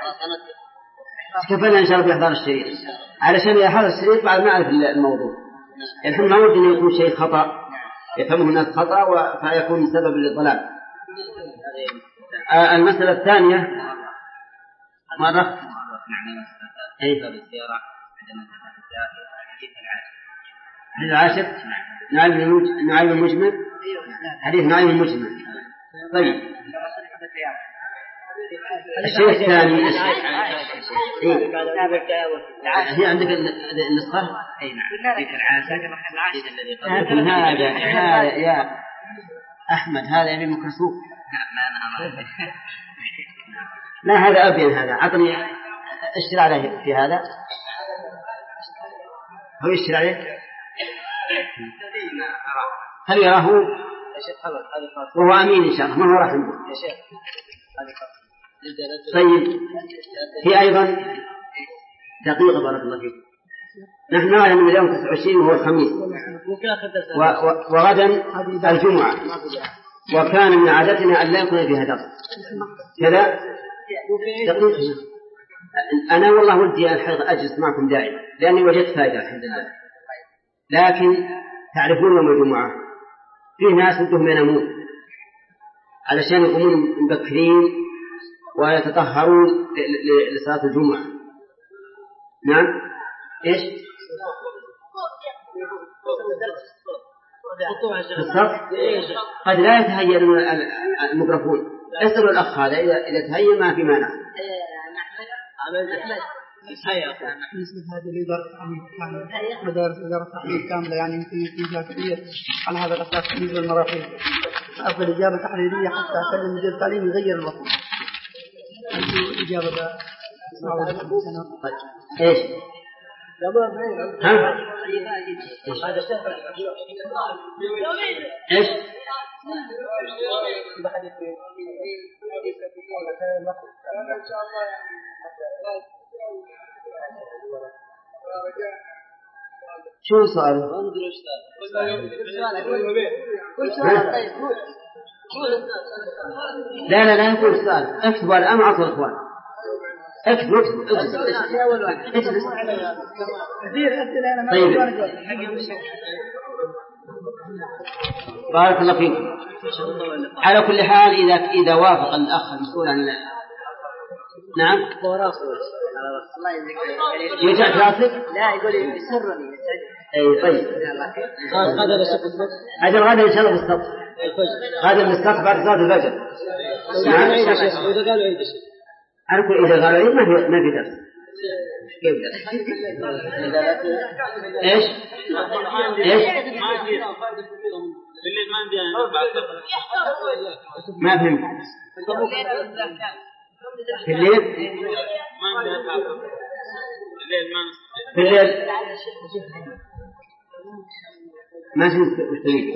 كفلنا إن شاء الله بإحضار الشريف علشان يحضر الشريف بعد ما أعرف الموضوع. الحين ما ودي أن يكون شيء خطأ يفهمه الناس خطأ فيكون سبب للضلال. آه المسألة الثانية مرة الحديث العاشر نعيم المجمل. حديث نعيم المجمل. طيب الشيء الثاني هي عندك النسخة. أي نعم. لكن هذا هذا يا أحمد هذا يبي مكسوف. لا هذا أبين هذا. عطني اشتري عليه في هذا. هو يشتري عليه. هل يراه وهو أمين إن شاء الله ما هو رحمه. طيب هي أيضا دقيقة بارك الله فيك. نحن نعلم من اليوم تسعة وعشرين وهو الخميس وغدا الجمعة وكان من عادتنا أن لا يكون فيها درس كذا دقيقة. أنا والله ودي الحقيقة أجلس معكم دائما لأني وجدت فائدة الحمد لله. لكن تعرفون يوم الجمعة فيه ناس بدهم ينامون علشان يقومون مبكرين ويتطهرون لصلاة الجمعة. نعم إيش الصف قد لا يتهيأ الميكروفون. اسألوا الأخ هذا إذا تهيأ ما في مانع. مثل هذه الإدارة مدارس إدارة تحليل كاملة يعني في جاكرية على هذا الأساس بالنسبة للمراحل أفضل إجابة تحليلية حتى أكلم مدير التعليم يغير الوقت. الإجابة ده إيش؟ ها؟ إيش؟ شو سؤال؟ لا لا لا يقول السؤال. اكتبوا الآن عصر الإخوان. اكتبوا اكتبوا اكتبوا. طيب بارك الله فيكم. على كل حال إذا إذا وافق الأخ المسؤول عن نعم يرجع راسك. لا يقول يسرني. اي طيب أجل غدا إن شاء الله بالسطح. غدا بالسطح بعد صلاة الفجر. نعم إذا قالوا أي شيء أقول إذا قالوا إيه ما في ما في درس. كيف إيش إيش ما فهمت. في الليل في الليل ما شفت وش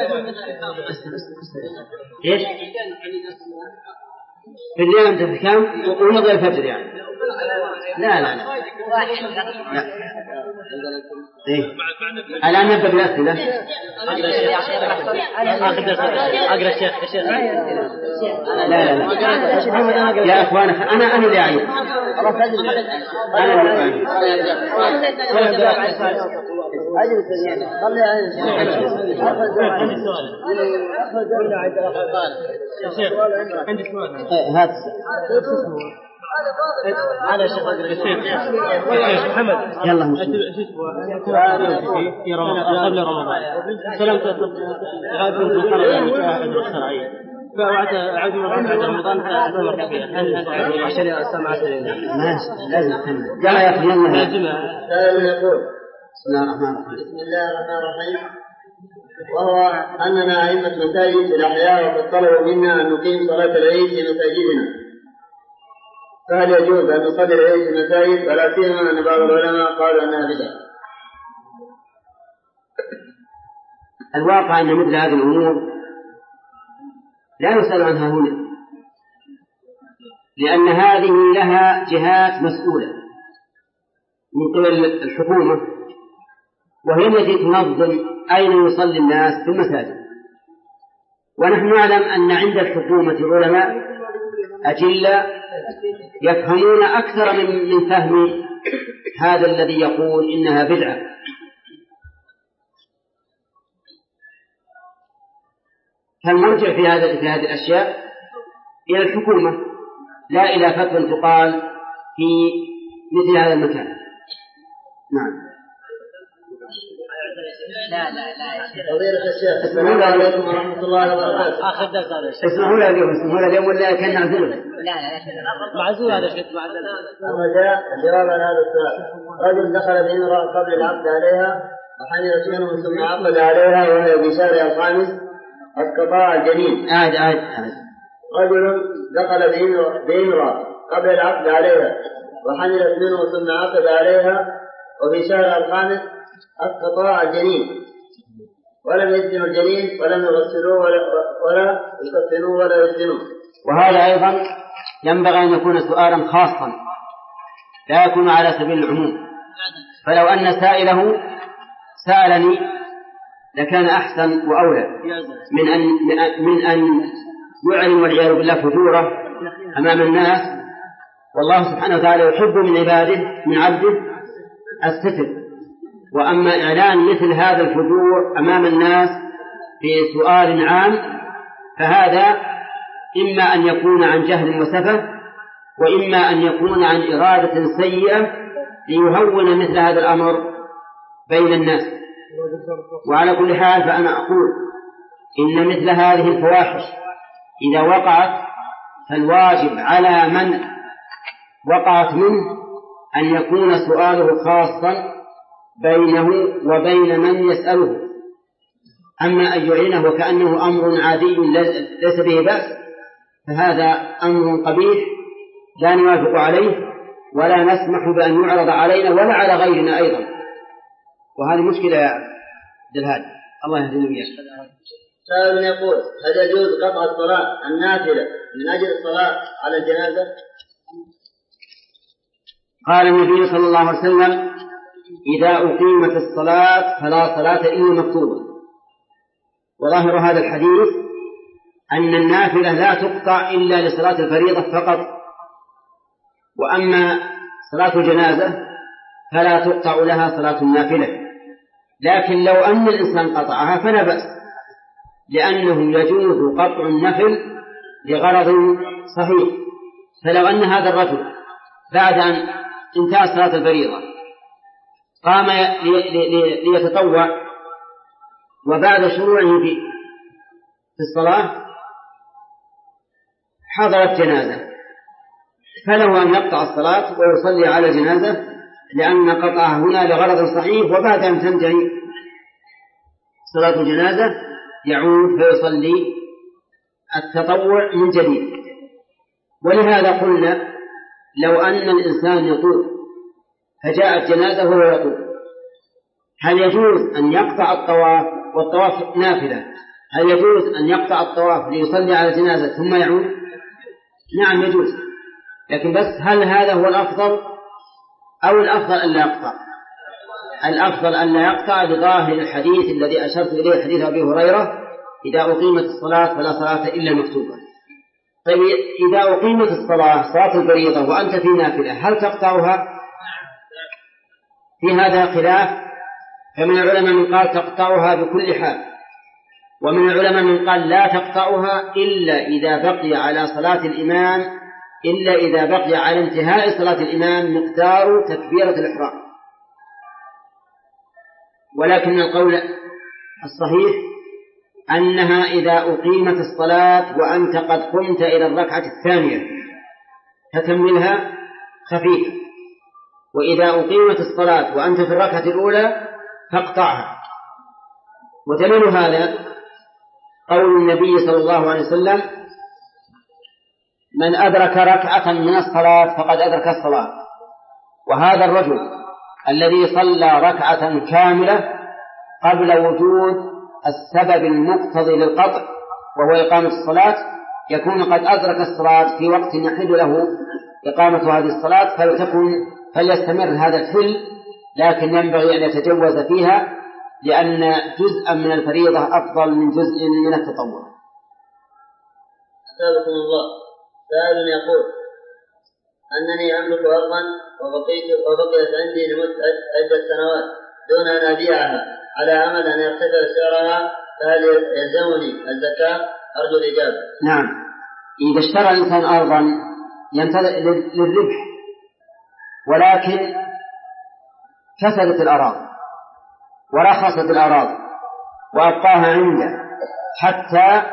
إيش في الليل أنت في كم ونضي الفجر يعني. لا لا لا لا إيه الآن نبدأ بالأسئلة. أقرأ الشيخ الشيخ لا لا لا يا أخوان أنا أنا اللي أعيد. أنا اللي أعيد. عندي سؤال. هات أنا شيخ الشيخ محمد يلا في رمضان قبل رمضان سلمت غادر الحرم الشرعية فوعد عاد بعد رمضان فأمر فيها هل عشان السماعة ماشي لازم نكمل. يلا يا أخي يلا لازم يقول بسم الله الرحمن الرحيم. بسم الله الرحمن الرحيم. وهو أننا أئمة مساجد في الأحياء وقد طلبوا منا أن نقيم صلاة العيد في مساجدنا، فهل يجوز أن نصلي العيد في المساجد؟ ولا سيما أن بعض العلماء قالوا أنها بدعة. الواقع أن مثل هذه الأمور لا يسأل عنها هنا، لأن هذه لها جهات مسؤولة من قبل الحكومة، وهي التي تنظم أين يصلي الناس في المساجد. ونحن نعلم أن عند الحكومة علماء أجلة يفهمون أكثر من من فهم هذا الذي يقول إنها بدعة. فالمرجع في هذا في هذه الأشياء إلى الحكومة لا إلى فتوى تقال في مثل هذا المكان. نعم. لا لا لا فضيلة الشيخ السلام عليكم ورحمة الله وبركاته. آخر درس هذا الشيخ. اسمه لا اليوم اسمه لا اليوم ولا كان نعزله. لا لا معزول هذا الشيخ معزول. الرجاء الجواب على هذا السؤال. رجل دخل بامرأة قبل العقد عليها وحملت منه ثم عقد عليها وهي بشارع الخامس اسقطا الجنين. عاد عاد عاد. رجل دخل بامرأة قبل العقد عليها وحملت منه ثم عقد عليها وفي شارع الخامس اسقطا الجنين ولم يسجنوا الجنين ولم يغسلوه ولا ولا يكفنوه ولا يسجنوه. وهذا أيضا ينبغي أن يكون سؤالا خاصا لا يكون على سبيل العموم. فلو أن سائله سألني لكان أحسن وأولى من أن من أن يعلم والعياذ بالله فجوره أمام الناس. والله سبحانه وتعالى يحب من عباده من عبده الستر. وأما إعلان مثل هذا الفجور أمام الناس في سؤال عام فهذا إما أن يكون عن جهل وسفه وإما أن يكون عن إرادة سيئة ليهون مثل هذا الأمر بين الناس. وعلى كل حال فأنا أقول إن مثل هذه الفواحش إذا وقعت فالواجب على من وقعت منه أن يكون سؤاله خاصا بينه وبين من يسأله. أما أن يعينه وكأنه أمر عادي ليس به بأس فهذا أمر قبيح لا نوافق عليه ولا نسمح بأن يعرض علينا ولا على غيرنا أيضا. وهذه مشكلة يا عبد الهادي الله يهدينا وإياك. سائل يقول هل يجوز قطع الصلاة النافلة من أجل الصلاة على الجنازة؟ قال النبي صلى الله عليه وسلم إذا أقيمت الصلاة فلا صلاة إلا مكتوبة. وظاهر هذا الحديث أن النافلة لا تقطع إلا لصلاة الفريضة فقط. وأما صلاة الجنازة فلا تقطع لها صلاة النافلة. لكن لو أن الإنسان قطعها فلا بأس لأنه يجوز قطع النفل لغرض صحيح. فلو أن هذا الرجل بعد أن انتهى صلاة الفريضة قام ليتطوع وبعد شروعه في الصلاة حضرت جنازة فله أن يقطع الصلاة ويصلي على جنازة لأن قطعه هنا لغرض صحيح وبعد أن تنتهي صلاة الجنازة يعود فيصلي التطوع من جديد. ولهذا قلنا لو أن الإنسان يطوف فجاءت جنازة وهو يطوف هل يجوز أن يقطع الطواف والطواف نافلة هل يجوز أن يقطع الطواف ليصلي على الجنازة ثم يعود؟ نعم يجوز. لكن بس هل هذا هو الأفضل أو الأفضل أن لا يقطع؟ الأفضل أن لا يقطع لظاهر الحديث الذي أشرت إليه حديث أبي هريرة إذا أقيمت الصلاة فلا صلاة إلا مكتوبة. طيب إذا أقيمت الصلاة صلاة الفريضة وأنت في نافلة هل تقطعها؟ في هذا خلاف. فمن العلماء من قال تقطعها بكل حال ومن العلماء من قال لا تقطعها إلا إذا بقي على صلاة الإمام إلا إذا بقي على انتهاء صلاة الإمام مقدار تكبيرة الإحرام. ولكن القول الصحيح أنها إذا أقيمت الصلاة وأنت قد قمت إلى الركعة الثانية فتملها خفيفة وإذا أقيمت الصلاة وأنت في الركعة الأولى فاقطعها. ودليل هذا قول النبي صلى الله عليه وسلم من أدرك ركعة من الصلاة فقد أدرك الصلاة. وهذا الرجل الذي صلى ركعة كاملة قبل وجود السبب المقتضي للقطع وهو إقامة الصلاة يكون قد أدرك الصلاة في وقت يحل له إقامة هذه الصلاة فلتكن فليستمر هذا الحل لكن ينبغي أن يتجوز فيها لأن جزءا من الفريضة أفضل من جزء من التطوع. أسألكم الله سائل يقول أنني أملك أرضا وبقيت وبقيت عندي لمدة عدة سنوات دون أن أبيعها على أمل أن يرتفع سعرها فهل يلزمني الزكاة؟ أرجو الإجابة. نعم إذا اشترى الإنسان أرضا ينتظر للربح ولكن فسدت الأراضي ورخصت الأراضي وأبقاها عنده حتى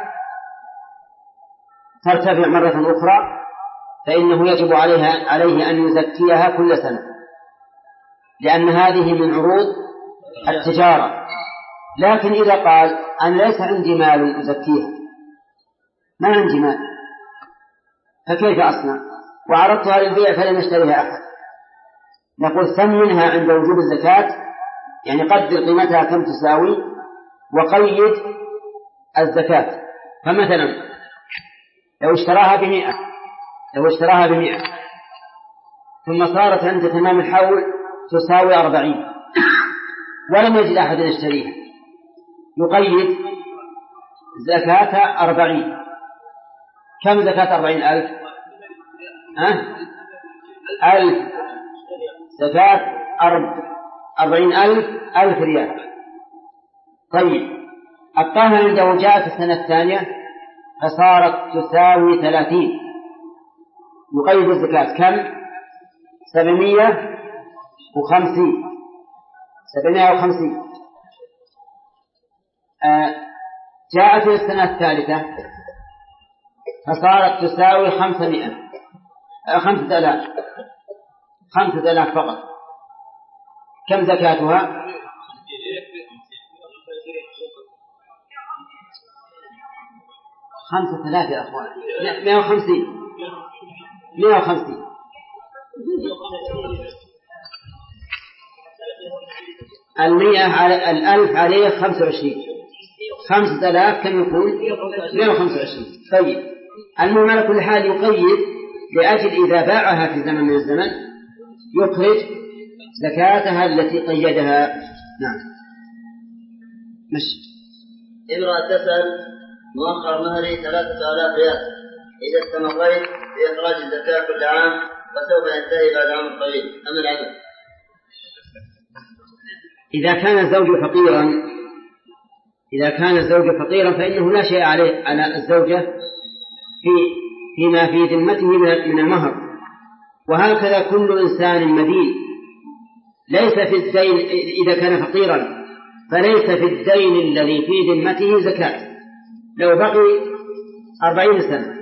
ترتفع مرة أخرى، فإنه يجب عليها عليه أن يزكيها كل سنة، لأن هذه من عروض التجارة. لكن إذا قال أنا ليس عندي مال أزكيها، ما عندي مال، فكيف أصنع؟ وعرضتها للبيع فلم يشتريها أحد، نقول ثمنها عند وجوب الزكاة، يعني قدر قيمتها كم تساوي وقيد الزكاة. فمثلا لو اشتراها بمئة لو اشتراها بمئة ثم صارت عند تمام الحول تساوي أربعين ولم يجد أحد يشتريها، يقيد زكاة أربعين. كم زكاة أربعين ألف؟ أه؟ ألف زكاة أرب أربعين ألف ألف ريال. طيب أبقاها عنده جاءت السنة الثانية فصارت تساوي ثلاثين، يقيد الزكاة كم؟ سبعمية وخمسين سبعمية وخمسين. آه جاءت السنة الثالثة فصارت تساوي خمسمائة آه خمسة آلاف خمسة آلاف فقط. كم زكاتها؟ خمسة آلاف يا أخوان، مئة وخمسين مئة وخمسين المئة على الألف عليه خمسة وعشرين، خمسة آلاف كم يكون؟ مئة وخمسة وعشرين. طيب المهم على كل حال يقيد لأجل إذا باعها في زمن من الزمن يخرج زكاتها التي قيدها. نعم. مش امرأة تسأل مؤخر مهري ثلاثة آلاف ريال، إذا استمريت في إخراج الزكاة كل عام وسوف ينتهي بعد عام طويل، أم العدل؟ إذا كان الزوج فقيرا إذا كان الزوج فقيرا فإنه لا شيء عليه على الزوجة في فيما في ذمته من المهر، وهكذا كل إنسان مدين ليس في الدين. إذا كان فقيرا فليس في الدين الذي في ذمته زكاة لو بقي أربعين سنة،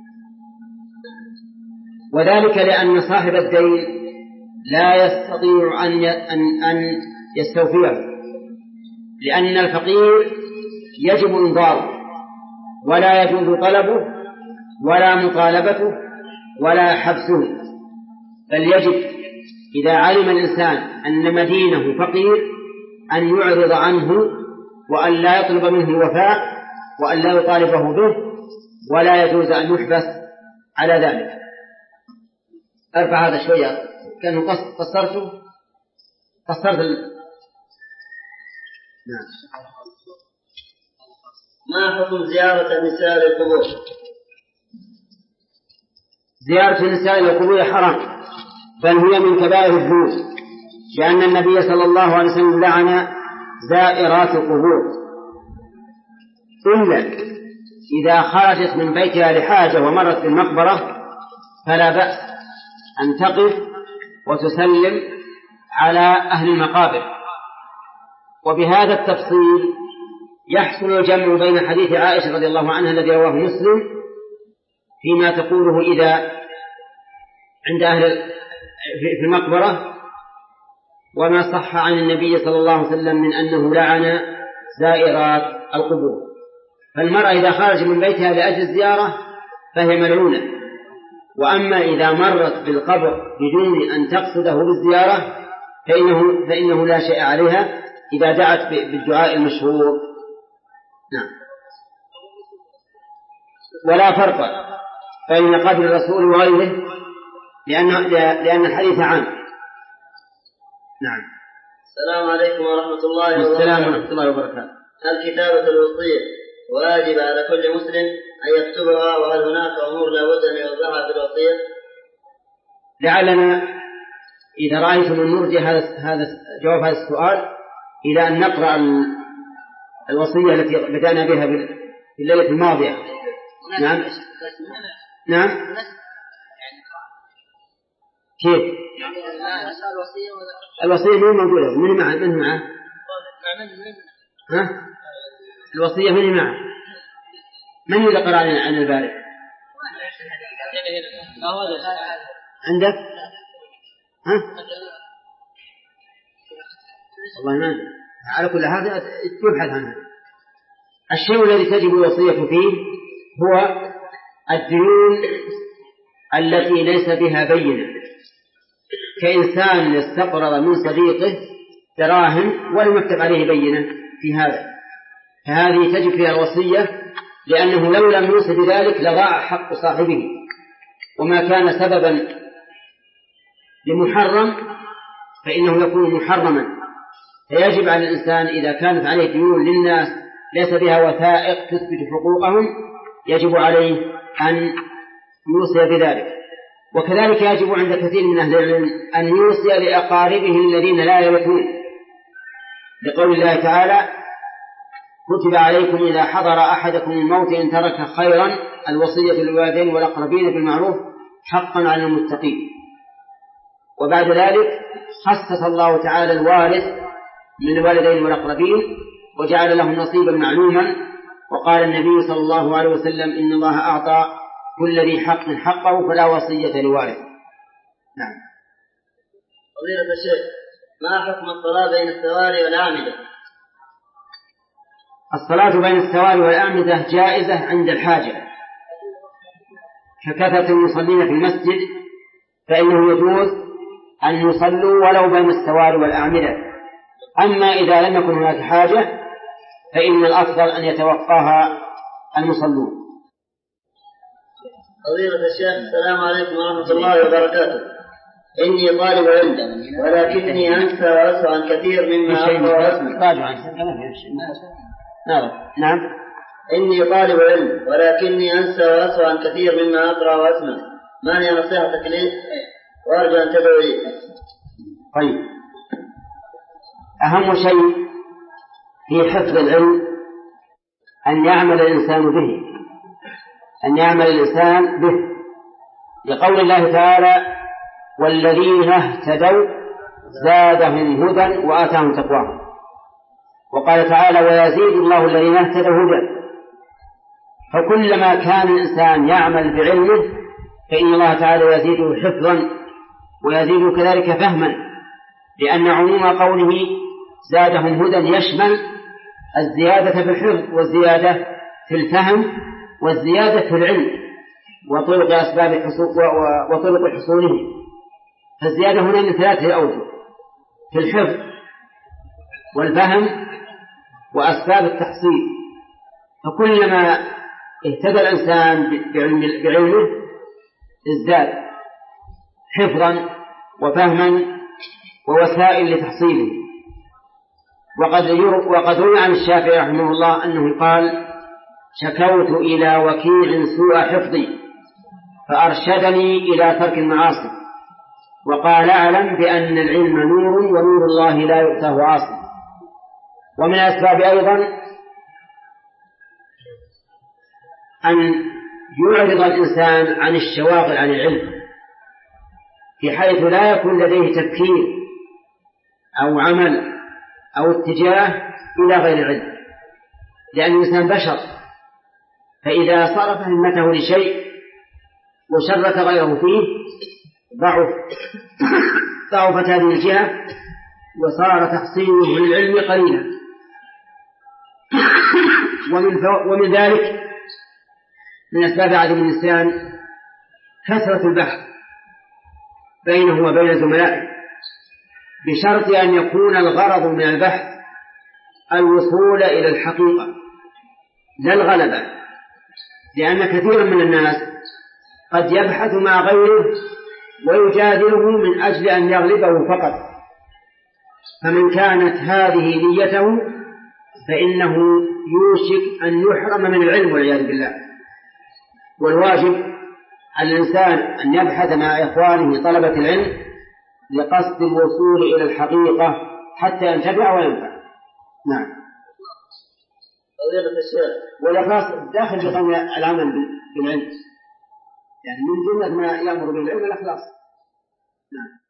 وذلك لأن صاحب الدين لا يستطيع أن أن يستوفيه، لأن الفقير يجب إنظاره ولا يجوز طلبه ولا مطالبته ولا حبسه، بل يجب إذا علم الإنسان أن مدينه فقير أن يعرض عنه وأن لا يطلب منه الوفاء وأن لا يطالبه به، ولا يجوز أن يحبس على ذلك. أرفع هذا شوية، كان قصرته قصرت ال... نعم. ما حكم زيارة النساء للقبور؟ زيارة النساء للقبور حرام، بل هي من كبائر الذنوب، لأن النبي صلى الله عليه وسلم لعن زائرات القبور، إلا إذا خرجت من بيتها لحاجة ومرت بالمقبرة فلا بأس أن تقف وتسلم على أهل المقابر. وبهذا التفصيل يحصل الجمع بين حديث عائشة رضي الله عنها الذي رواه مسلم فيما تقوله إذا عند أهل في المقبرة، وما صح عن النبي صلى الله عليه وسلم من أنه لعن زائرات القبور. فالمرأة إذا خرج من بيتها لأجل الزيارة فهي ملعونة، وأما إذا مرت بالقبر بدون أن تقصده بالزيارة فإنه, فإنه لا شيء عليها إذا دعت بالدعاء المشهور. نعم. ولا فرق بين قبر الرسول وغيره لأن, لأن الحديث عام. نعم. السلام عليكم ورحمة الله وبركاته. السلام ورحمة الله وبركاته. هل كتابة الوصية واجب على كل مسلم أن يكتبها، وهل هناك أمور لا بد أن يوضعها في الوصية؟ لعلنا إذا رأيتم من نرجع هذا هذا جواب هذا السؤال إلى أن نقرأ الوصية التي بدأنا بها في الليلة الماضية. نعم. نعم. كيف؟ الوصية مو موجودة. من معه؟ من معه؟ ها؟ الوصية من معه؟ من يذكر عن البارئ؟ عندك؟ ها؟ والله ما على كل هذا تبحث عنه. الشيء الذي تجب الوصية فيه هو الديون التي ليس بها بينة، كإنسان استقرض من صديقه دراهم ولم يكتب عليه بينة في هذا، فهذه تجب فيها الوصية، لأنه لو لم يوصي بذلك لضاع حق صاحبه، وما كان سببا لمحرم فإنه يكون محرما. فيجب على الإنسان إذا كانت عليه ديون للناس ليس بها وثائق تثبت حقوقهم يجب عليه أن يوصي بذلك. وكذلك يجب عند كثير من أهل العلم أن يوصي لأقاربه الذين لا يرثون، لقول الله تعالى: كتب عليكم إذا حضر أحدكم الموت إن ترك خيرا الوصية للوالدين والأقربين بالمعروف حقا على المتقين. وبعد ذلك خصص الله تعالى الوارث من الوالدين والأقربين وجعل له نصيبا معلوما، وقال النبي صلى الله عليه وسلم: إن الله أعطى كل ذي حق حقه فلا وصية لوارث. نعم. فضيلة الشيخ، ما حكم الصلاة بين السواري والأعمدة؟ الصلاة بين السواري والأعمدة جائزة عند الحاجة، ككثرة المصلين في المسجد فإنه يجوز أن يصلوا ولو بين السواري والأعمدة. أما إذا لم يكن هناك حاجة فإن الأفضل أن يتوقاها المصلون. فضيلة الشيخ، السلام عليكم ورحمة الله وبركاته. إني طالب علم ولكنني أنسى وأسهى عن كثير مما أقرأ وأسمع. نعم. إني طالب علم ولكني أنسى وأسهى عن كثير مما أقرأ وأسمع، ما هي نصيحتك لي وأرجو أن تدعو لي. طيب، أهم شيء في حفظ العلم أن يعمل الإنسان به أن يعمل الإنسان به لقول الله تعالى: والذين اهتدوا زادهم هدى وآتاهم تقواهم. وقال تعالى: ويزيد الله الذين اهتدوا هدى. فكلما كان الإنسان يعمل بعلمه فإن الله تعالى يزيده حفظا ويزيده كذلك فهما، لأن عموم قوله زادهم هدى يشمل الزيادة في الحفظ والزيادة في الفهم والزيادة في العلم وطرق أسباب الحصول وطرق حصوله. فالزيادة هنا من ثلاثة أوجه: في الحفظ والفهم وأسباب التحصيل. فكلما اهتدى الإنسان بعلمه ازداد حفظا وفهما ووسائل لتحصيله. وقد وقد روي عن الشافعي رحمه الله أنه قال: شكوت إلى وكيع سوء حفظي فأرشدني إلى ترك المعاصي، وقال: أعلم بأن العلم نور ونور الله لا يؤتاه عاصي. ومن الأسباب أيضا أن يعرض الإنسان عن الشواغل عن العلم، في حيث لا يكون لديه تفكير أو عمل أو اتجاه إلى غير العلم، لأن الإنسان بشر، فإذا صرف همته لشيء وشرك غيره فيه ضعف ضعفت هذه الجهة وصار تحصيله للعلم قليلا. ومن, ومن ذلك من أسباب عدم النسيان كثرة البحث بينه وبين زملائه، بشرط أن يكون الغرض من البحث الوصول إلى الحقيقة لا الغلبة، لأن كثيرا من الناس قد يبحث مع غيره ويجادله من أجل أن يغلبه فقط، فمن كانت هذه نيته فإنه يوشك أن يحرم من العلم والعياذ بالله. والواجب على الإنسان أن يبحث مع إخوانه طلبة العلم لقصد الوصول إلى الحقيقة حتى ينتفع وينفع. نعم. والإخلاص داخل في العمل بالعلم، يعني من جملة ما يأمر بالعلم الإخلاص. نعم.